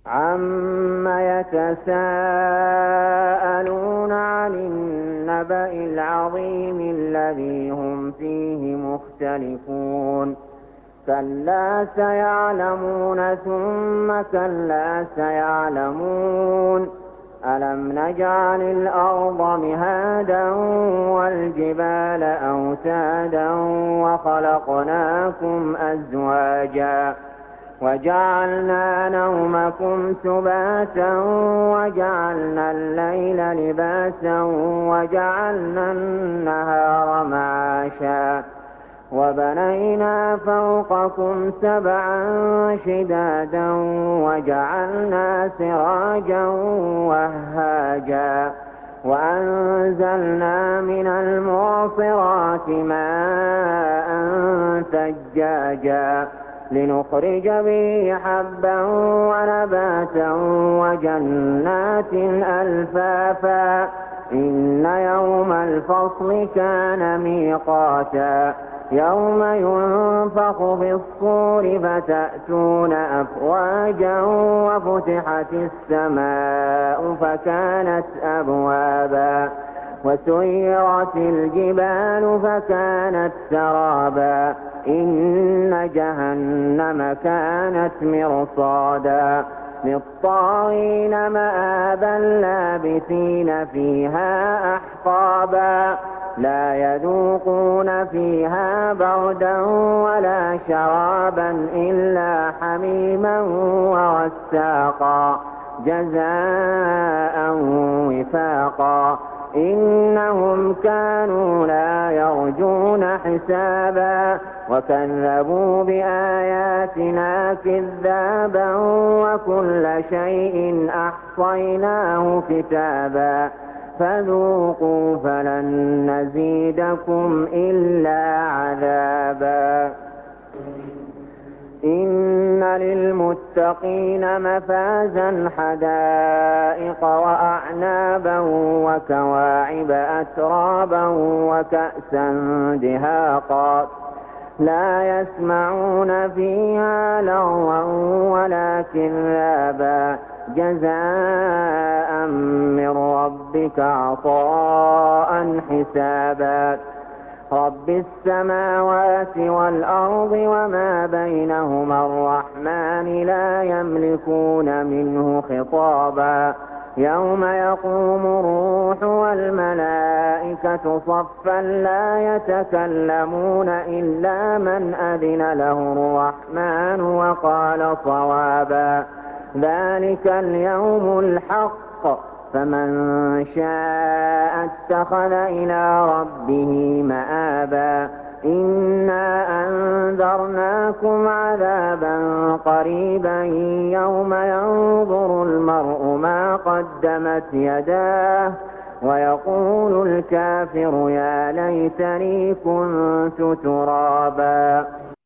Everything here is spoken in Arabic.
عَمَّ يَتَسَاءَلُونَ عَنِ النَّبَإِ الْعَظِيمِ الَّذِي هُمْ فِيهِ مُخْتَلِفُونَ كَلَّا سَيَعْلَمُونَ ثُمَّ كَلَّا سَيَعْلَمُونَ أَلَمْ نَجْعَلِ الْأَرْضَ مِهَادًا وَالْجِبَالَ أَوْتَادًا وَخَلَقْنَاكُمْ أَزْوَاجًا وَجَعَلْنَا نَوْمَكُمْ سُبَاتًا وَجَعَلْنَا اللَّيْلَ لِبَاسًا وَجَعَلْنَا النَّهَارَ مَعَاشًا وَبَنَيْنَا فَوْقَكُمْ سَبْعًا شِدَادًا وَجَعَلْنَا سِرَاجًا وَهَّاجًا وَأَنزَلْنَا مِنَ الْمُعْصِرَاتِ مَاءً ثَجَّاجًا لِّنُخْرِجَ بِهِ حَبًّا وَنَبَاتًا وَجَنَّاتٍ أَلْفَافًا إِنَّ يَوْمَ الْفَصْلِ كَانَ مِيقَاتًا يَوْمَ يُنفَخُ فِي الصُّورِ فَتَأْتُونَ أَفْوَاجًا وَفُتِحَتِ السَّمَاءُ فَكَانَتْ أَبْوَابًا وَسُيِّرَتِ الْجِبَالُ فَكَانَتْ سَرَابًا إِنَّ جَهَنَّمَ كَانَتْ مِرْصَادًا لِّلطَّاغِينَ مَآبًا لَّابِثِينَ فِيهَا أَحْقَابًا لَّا يَذُوقُونَ فِيهَا بَرْدًا وَلَا شَرَابًا إِلَّا حَمِيمًا وَغَسَّاقًا جَزَاءً وِفَاقًا إِنَّهُمْ كَانُوا لَا يَرْجُونَ حِسَابًا وَكَذَّبُوا بِآيَاتِنَا كِذَّابًا وَكُلَّ شَيْءٍ أَحْصَيْنَاهُ كِتَابًا فَذُوقُوا فَلَن نَّزِيدَكُمْ إِلَّا عَذَابًا إِنَّ لِلْمُتَّقِينَ مَفَازًا حَدَائِقَ وَأَعْنَابًا وَكَوَاعِبَ أَتْرَابًا وَكَأْسًا دِهَاقًا لَّا يَسْمَعُونَ فِيهَا لَغْوًا وَلَا كِذَّابًا جَزَاءً مِّن رَّبِّكَ عَطَاءً حِسَابًا رَّبِّ السَّمَاوَاتِ وَالْأَرْضِ وَمَا بَيْنَهُمَا الرَّحْمَٰنِ لَا يَمْلِكُونَ مِنْهُ خِطَابًا يَوْمَ يَقُومُ الرُّوحُ وَالْمَلَائِكَةُ صَفًّا لَّا يَتَكَلَّمُونَ إِلَّا مَنْ أَذِنَ لَهُ الرَّحْمَٰنُ وَقَالَ صَوَابًا ذَٰلِكَ الْيَوْمُ الْحَقُّ فَمَن شَاءَ اتَّخَذَ إِلَىٰ رَبِّهِ مَآبًا إِنَّا أَنذَرْنَاكُمْ عَذَابًا قَرِيبًا يَوْمَ يَنظُرُ الْمَرْءُ مَا قَدَّمَتْ يَدَاهُ وَيَقُولُ الْكَافِرُ يَا لَيْتَنِي كُنتُ تُرَابًا